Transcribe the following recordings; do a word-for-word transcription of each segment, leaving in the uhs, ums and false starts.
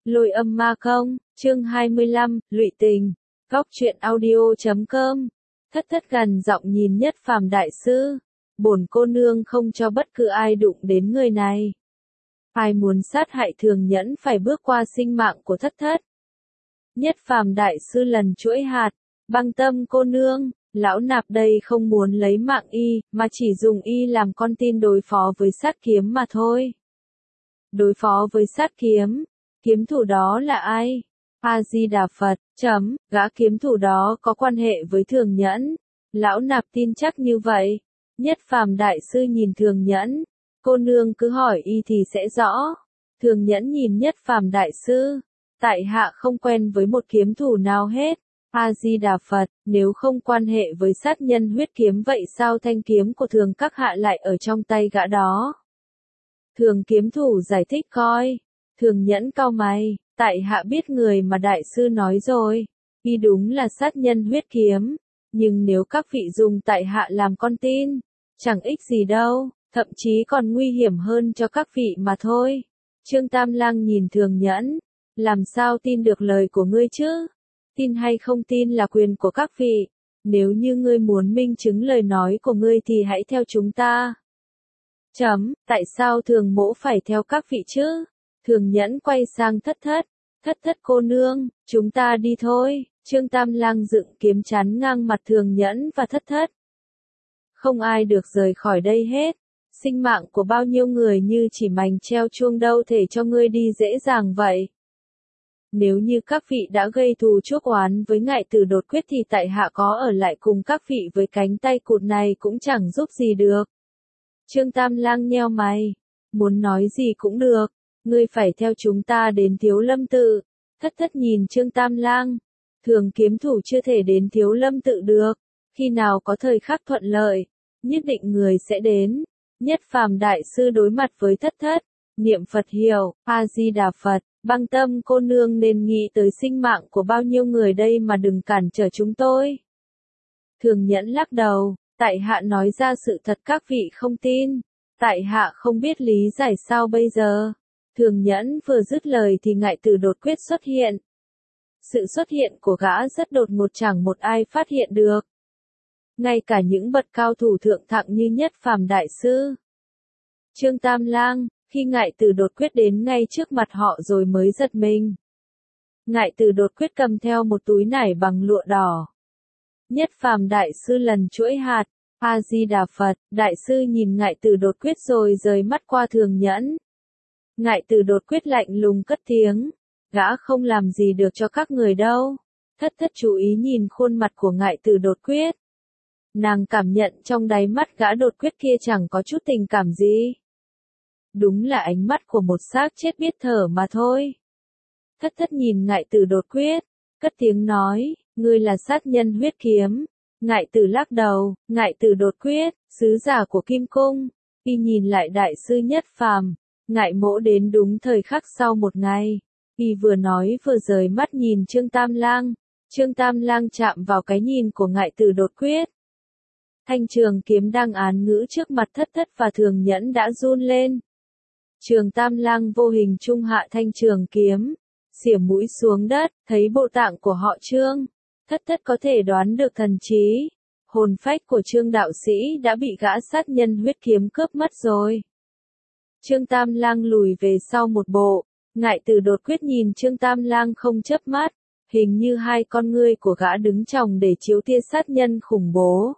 Lôi âm ma công, chương hai mươi lăm, lụy tình, góc truyện audio chấm com. Thất thất gần giọng nhìn Nhất Phàm đại sư, bổn cô nương không cho bất cứ ai đụng đến người này. Ai muốn sát hại Thường Nhẫn phải bước qua sinh mạng của thất thất. Nhất Phàm đại sư lần chuỗi hạt, băng tâm cô nương, lão nạp đây không muốn lấy mạng y, mà chỉ dùng y làm con tin đối phó với sát kiếm mà thôi. Đối phó với sát kiếm, kiếm thủ đó là ai? A-di-đà Phật, chấm, gã kiếm thủ đó có quan hệ với Thường Nhẫn. Lão nạp tin chắc như vậy. Nhất Phàm đại sư nhìn Thường Nhẫn, cô nương cứ hỏi y thì sẽ rõ. Thường Nhẫn nhìn Nhất Phàm đại sư, tại hạ không quen với một kiếm thủ nào hết. A-di-đà Phật, nếu không quan hệ với sát nhân huyết kiếm vậy sao thanh kiếm của Thường các hạ lại ở trong tay gã đó? Thường kiếm thủ giải thích coi. Thường Nhẫn cau mày, tại hạ biết người mà đại sư nói rồi, y đúng là sát nhân huyết kiếm, nhưng nếu các vị dùng tại hạ làm con tin, chẳng ích gì đâu, thậm chí còn nguy hiểm hơn cho các vị mà thôi. Trương Tam Lang nhìn Thường Nhẫn, làm sao tin được lời của ngươi chứ? Tin hay không tin là quyền của các vị, nếu như ngươi muốn minh chứng lời nói của ngươi thì hãy theo chúng ta. Chấm, tại sao Thường mỗ phải theo các vị chứ? Thường Nhẫn quay sang thất thất, thất thất cô nương, chúng ta đi thôi. Trương Tam Lang dựng kiếm chắn ngang mặt Thường Nhẫn và thất thất. Không ai được rời khỏi đây hết, sinh mạng của bao nhiêu người như chỉ mành treo chuông đâu thể cho ngươi đi dễ dàng vậy. Nếu như các vị đã gây thù chuốc oán với Ngại Tử đột quyết thì tại hạ có ở lại cùng các vị với cánh tay cụt này cũng chẳng giúp gì được. Trương Tam Lang nheo mày, muốn nói gì cũng được. Ngươi phải theo chúng ta đến Thiếu Lâm Tự. Thất thất nhìn Trương Tam Lang. Thường kiếm thủ chưa thể đến Thiếu Lâm Tự được. Khi nào có thời khắc thuận lợi, nhất định người sẽ đến. Nhất Phàm đại sư đối mặt với thất thất. Niệm Phật hiểu, A-di-đà Phật, băng tâm cô nương nên nghĩ tới sinh mạng của bao nhiêu người đây mà đừng cản trở chúng tôi. Thường Nhẫn lắc đầu, tại hạ nói ra sự thật các vị không tin. Tại hạ không biết lý giải sao bây giờ. Thường Nhẫn vừa dứt lời thì Ngại Tử đột quyết xuất hiện. Sự xuất hiện của gã rất đột ngột chẳng một ai phát hiện được. Ngay cả những bậc cao thủ thượng thặng như Nhất Phàm đại sư. Trương Tam Lang, khi Ngại Tử đột quyết đến ngay trước mặt họ rồi mới giật mình. Ngại Tử đột quyết cầm theo một túi nải bằng lụa đỏ. Nhất Phàm đại sư lần chuỗi hạt, A-di-đà Phật, đại sư nhìn Ngại Tử đột quyết rồi rời mắt qua Thường Nhẫn. Ngại Tử đột quyết lạnh lùng cất tiếng, gã không làm gì được cho các người đâu. Thất thất chú ý nhìn khuôn mặt của Ngại Tử đột quyết. Nàng cảm nhận trong đáy mắt gã đột quyết kia chẳng có chút tình cảm gì. Đúng là ánh mắt của một xác chết biết thở mà thôi. Thất thất nhìn Ngại Tử đột quyết, cất tiếng nói, ngươi là sát nhân huyết kiếm. Ngại Tử lắc đầu, Ngại Tử đột quyết, sứ giả của Kim Cung. Y nhìn lại đại sư Nhất Phàm. Ngại mỗ đến đúng thời khắc sau một ngày. Y vừa nói vừa rời mắt nhìn Trương Tam Lang. Trương Tam Lang chạm vào cái nhìn của Ngại Tử đột quyết. Thanh trường kiếm đang án ngữ trước mặt thất thất và Thường Nhẫn đã run lên. Trương Tam Lang vô hình trung hạ thanh trường kiếm, xỉa mũi xuống đất, thấy bộ tạng của họ Trương. Thất thất có thể đoán được thần trí, hồn phách của Trương đạo sĩ đã bị gã sát nhân huyết kiếm cướp mất rồi. Trương Tam Lang lùi về sau một bộ, Ngại Tử đột quyết nhìn Trương Tam Lang không chớp mắt, hình như hai con ngươi của gã đứng chồng để chiếu tia sát nhân khủng bố.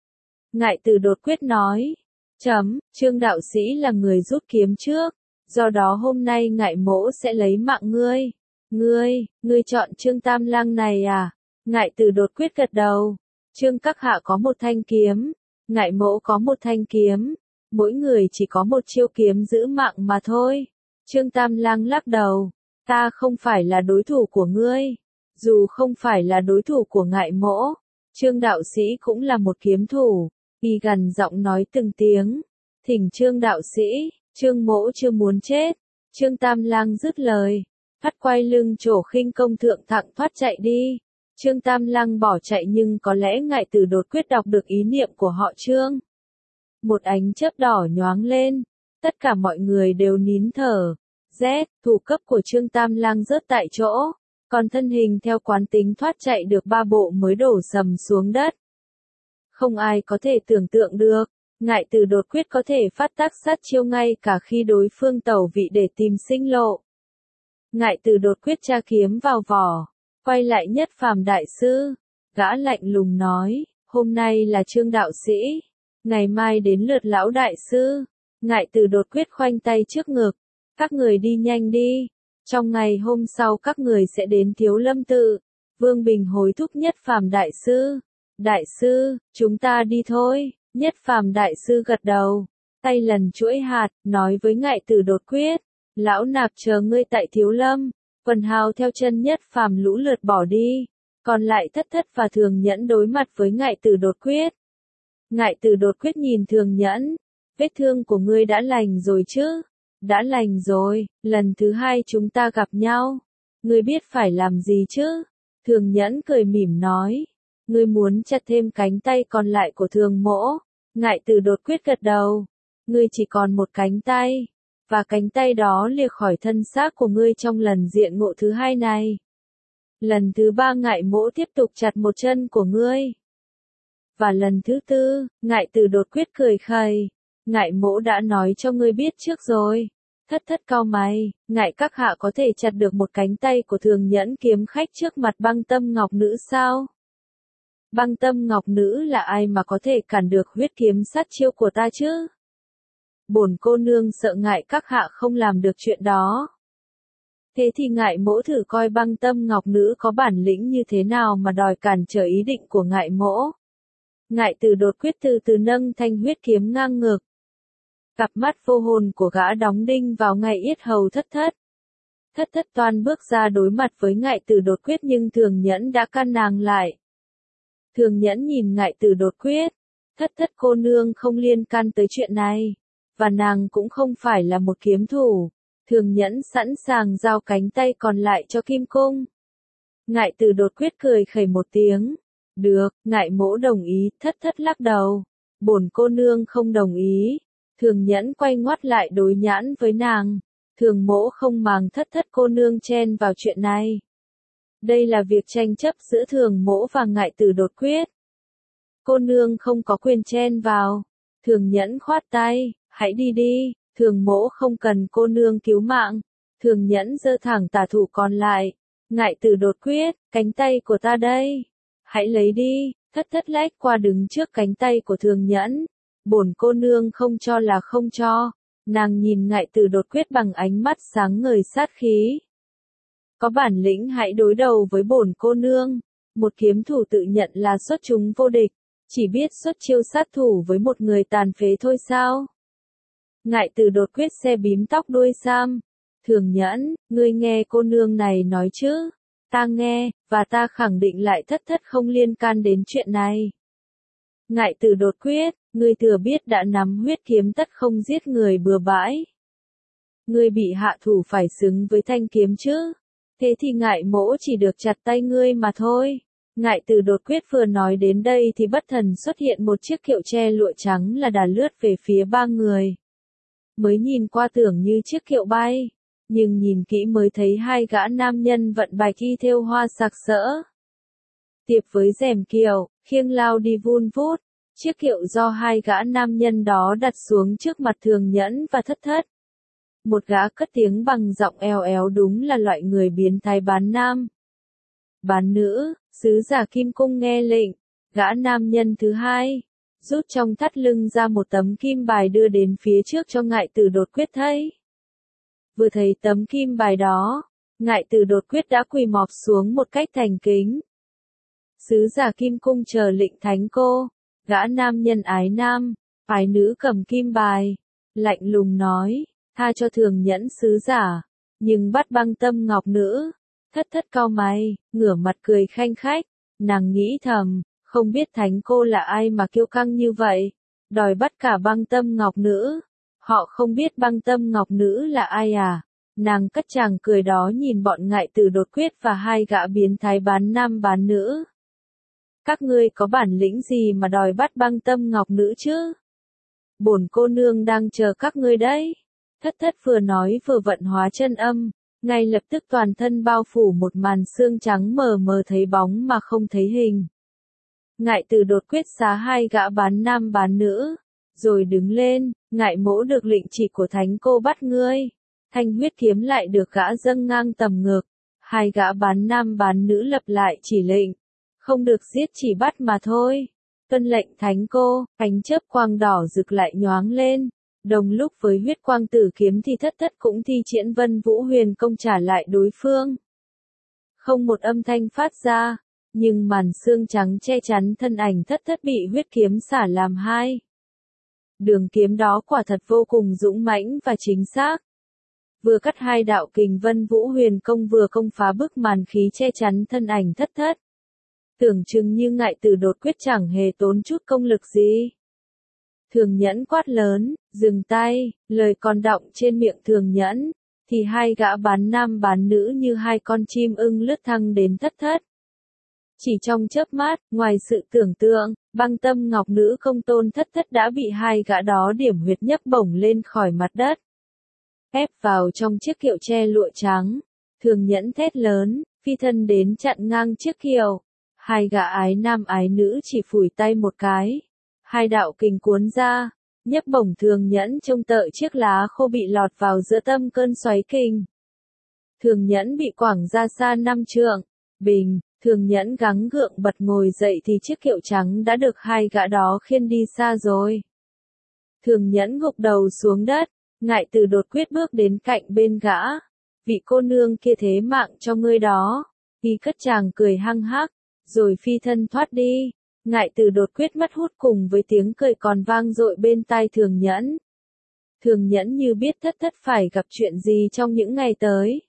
Ngại Tử đột quyết nói, chấm, Trương đạo sĩ là người rút kiếm trước, do đó hôm nay Ngại mỗ sẽ lấy mạng ngươi. Ngươi, ngươi chọn Trương Tam Lang này à? Ngại Tử đột quyết gật đầu. Trương các hạ có một thanh kiếm, Ngại mỗ có một thanh kiếm. Mỗi người chỉ có một chiêu kiếm giữ mạng mà thôi. Trương Tam Lang lắc đầu. Ta không phải là đối thủ của ngươi. Dù không phải là đối thủ của Ngại mỗ, Trương đạo sĩ cũng là một kiếm thủ. Y gần giọng nói từng tiếng. Thỉnh Trương đạo sĩ, Trương mỗ chưa muốn chết. Trương Tam Lang dứt lời. Phát quay lưng trổ khinh công thượng thặng thoát chạy đi. Trương Tam Lang bỏ chạy nhưng có lẽ Ngại Tử đột quyết đọc được ý niệm của họ Trương. Một ánh chớp đỏ nhoáng lên, tất cả mọi người đều nín thở, Z, thủ cấp của Trương Tam Lang rớt tại chỗ, còn thân hình theo quán tính thoát chạy được ba bộ mới đổ sầm xuống đất. Không ai có thể tưởng tượng được, Ngại Từ đột quyết có thể phát tác sát chiêu ngay cả khi đối phương tẩu vị để tìm sinh lộ. Ngại Từ đột quyết tra kiếm vào vỏ, quay lại Nhất Phàm đại sư, gã lạnh lùng nói, hôm nay là Trương đạo sĩ, ngày mai đến lượt lão đại sư. Ngại Từ đột quyết khoanh tay trước ngực, các người đi nhanh đi, trong ngày hôm sau các người sẽ đến Thiếu Lâm tự. Vương Bình hối thúc Nhất Phàm đại sư, đại sư, chúng ta đi thôi. Nhất Phàm đại sư gật đầu, tay lần chuỗi hạt, nói với Ngại Từ đột quyết, lão nạp chờ ngươi tại Thiếu Lâm. Quần hào theo chân Nhất Phàm lũ lượt bỏ đi, còn lại Thất Thất và Thường Nhẫn đối mặt với Ngại Từ đột quyết. Ngại Từ đột quyết nhìn Thường Nhẫn, vết thương của ngươi đã lành rồi chứ? Đã lành rồi, lần thứ hai chúng ta gặp nhau, ngươi biết phải làm gì chứ? Thường Nhẫn cười mỉm nói, ngươi muốn chặt thêm cánh tay còn lại của Thường Mỗ. Ngại Từ đột quyết gật đầu, ngươi chỉ còn một cánh tay, và cánh tay đó lìa khỏi thân xác của ngươi trong lần diện ngộ thứ hai này. Lần thứ ba Ngại Mỗ tiếp tục chặt một chân của ngươi. Và lần thứ tư, Ngại Từ đột quyết cười khẩy, Ngại Mỗ đã nói cho ngươi biết trước rồi. Thất Thất cau mày, Ngại các hạ có thể chặt được một cánh tay của Thường Nhẫn kiếm khách trước mặt Băng Tâm Ngọc Nữ sao? Băng Tâm Ngọc Nữ là ai mà có thể cản được huyết kiếm sát chiêu của ta chứ? Bổn cô nương sợ Ngại các hạ không làm được chuyện đó. Thế thì Ngại Mỗ thử coi Băng Tâm Ngọc Nữ có bản lĩnh như thế nào mà đòi cản trở ý định của Ngại Mỗ. Ngại Từ đột quyết từ từ nâng thanh huyết kiếm ngang ngực. Cặp mắt vô hồn của gã đóng đinh vào ngay yết hầu Thất Thất. Thất Thất toan bước ra đối mặt với Ngại Từ đột quyết nhưng Thường Nhẫn đã can nàng lại. Thường Nhẫn nhìn Ngại Từ đột quyết, Thất Thất cô nương không liên can tới chuyện này, và nàng cũng không phải là một kiếm thủ. Thường Nhẫn sẵn sàng giao cánh tay còn lại cho Kim Cung. Ngại Từ đột quyết cười khẩy một tiếng. Được, Ngại Mỗ đồng ý. Thất Thất lắc đầu. Bổn cô nương không đồng ý. Thường Nhẫn quay ngoắt lại đối nhãn với nàng. Thường Mỗ không màng Thất Thất cô nương chen vào chuyện này. Đây là việc tranh chấp giữa Thường Mỗ và Ngại Từ đột quyết. Cô nương không có quyền chen vào. Thường Nhẫn khoát tay, hãy đi đi, Thường Mỗ không cần cô nương cứu mạng. Thường Nhẫn giơ thẳng tả thủ còn lại. Ngại Từ đột quyết, cánh tay của ta đây. Hãy lấy đi. Thất Thất lách qua đứng trước cánh tay của Thường Nhẫn. Bổn cô nương không cho là không cho. Nàng nhìn Ngại Từ đột quyết bằng ánh mắt sáng ngời sát khí. Có bản lĩnh hãy đối đầu với bổn cô nương. Một kiếm thủ tự nhận là xuất chúng vô địch, chỉ biết xuất chiêu sát thủ với một người tàn phế thôi sao? Ngại Từ đột quyết xe bím tóc đuôi sam. Thường Nhẫn, ngươi nghe cô nương này nói chứ? Ta nghe, và ta khẳng định lại Thất Thất không liên can đến chuyện này. Ngại Từ đột quyết, ngươi thừa biết đã nắm huyết kiếm tất không giết người bừa bãi. Ngươi bị hạ thủ phải xứng với thanh kiếm chứ? Thế thì Ngại Mỗ chỉ được chặt tay ngươi mà thôi. Ngại Từ đột quyết vừa nói đến đây thì bất thần xuất hiện một chiếc kiệu tre lụa trắng là đà lướt về phía ba người. Mới nhìn qua tưởng như chiếc kiệu bay, nhưng nhìn kỹ mới thấy hai gã nam nhân vận bạch y thêu hoa sặc sỡ. Tiệp với rèm kiệu, khiêng lao đi vun vút, chiếc kiệu do hai gã nam nhân đó đặt xuống trước mặt Thường Nhẫn và Thất Thất. Một gã cất tiếng bằng giọng eo éo đúng là loại người biến thái bán nam. Bán nữ, sứ giả Kim Cung nghe lệnh, gã nam nhân thứ hai, rút trong thắt lưng ra một tấm kim bài đưa đến phía trước cho Ngại Từ đột quyết thấy. Vừa thấy tấm kim bài đó, Ngại Từ đột quyết đã quỳ mọp xuống một cách thành kính. Sứ giả Kim Cung chờ lệnh thánh cô, gã nam nhân ái nam, ái nữ cầm kim bài, lạnh lùng nói, tha cho Thường Nhẫn sứ giả, nhưng bắt Băng Tâm Ngọc Nữ. Thất Thất cau mày, ngửa mặt cười khanh khách, nàng nghĩ thầm, không biết thánh cô là ai mà kiêu căng như vậy, đòi bắt cả Băng Tâm Ngọc Nữ. Họ không biết Băng Tâm Ngọc Nữ là ai à? Nàng cất chàng cười đó nhìn bọn Ngại Từ đột quyết và hai gã biến thái bán nam bán nữ. Các ngươi có bản lĩnh gì mà đòi bắt Băng Tâm Ngọc Nữ chứ? Bổn cô nương đang chờ các ngươi đấy. Thất thất vừa nói vừa vận hóa chân âm, ngay lập tức toàn thân bao phủ một màn xương trắng mờ mờ thấy bóng mà không thấy hình. Ngại Từ đột quyết xá hai gã bán nam bán nữ, rồi đứng lên, ngại mỗ được lệnh chỉ của thánh cô bắt ngươi. Thanh huyết kiếm lại được gã dâng ngang tầm ngực, hai gã bán nam bán nữ lập lại chỉ lệnh, không được giết chỉ bắt mà thôi. Tuân lệnh thánh cô, ánh chớp quang đỏ rực lại nhoáng lên, đồng lúc với huyết quang tử kiếm thì thất thất cũng thi triển Vân Vũ Huyền công trả lại đối phương. Không một âm thanh phát ra, nhưng màn xương trắng che chắn thân ảnh thất thất bị huyết kiếm xả làm hai. Đường kiếm đó quả thật vô cùng dũng mãnh và chính xác. Vừa cắt hai đạo kình Vân Vũ Huyền công vừa công phá bức màn khí che chắn thân ảnh thất thất. Tưởng chừng như Ngại Từ đột quyết chẳng hề tốn chút công lực gì. Thường Nhẫn quát lớn, dừng tay, lời còn đọng trên miệng Thường Nhẫn, thì hai gã bán nam bán nữ như hai con chim ưng lướt thăng đến thất thất. Chỉ trong chớp mắt, ngoài sự tưởng tượng, Băng Tâm Ngọc Nữ Công Tôn thất thất đã bị hai gã đó điểm huyệt nhấp bổng lên khỏi mặt đất. Ép vào trong chiếc kiệu tre lụa trắng, Thường Nhẫn thét lớn, phi thân đến chặn ngang chiếc kiệu. Hai gã ái nam ái nữ chỉ phủi tay một cái. Hai đạo kình cuốn ra, nhấp bổng Thường Nhẫn trông tợ chiếc lá khô bị lọt vào giữa tâm cơn xoáy kình. Thường Nhẫn bị quẳng ra xa năm trượng, bình, Thường Nhẫn gắng gượng bật ngồi dậy thì chiếc kiệu trắng đã được hai gã đó khiêng đi xa rồi. Thường Nhẫn gục đầu xuống đất, Ngại Từ đột quyết bước đến cạnh bên gã. Vị cô nương kia thế mạng cho ngươi đó. Y cất chàng cười hăng hắc, rồi phi thân thoát đi. Ngại Từ đột quyết mất hút cùng với tiếng cười còn vang dội bên tai Thường Nhẫn. Thường Nhẫn như biết thất thất phải gặp chuyện gì trong những ngày tới.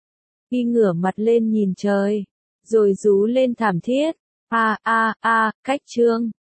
Y ngửa mặt lên nhìn trời, rồi rú lên thảm thiết. A a a, cách chương.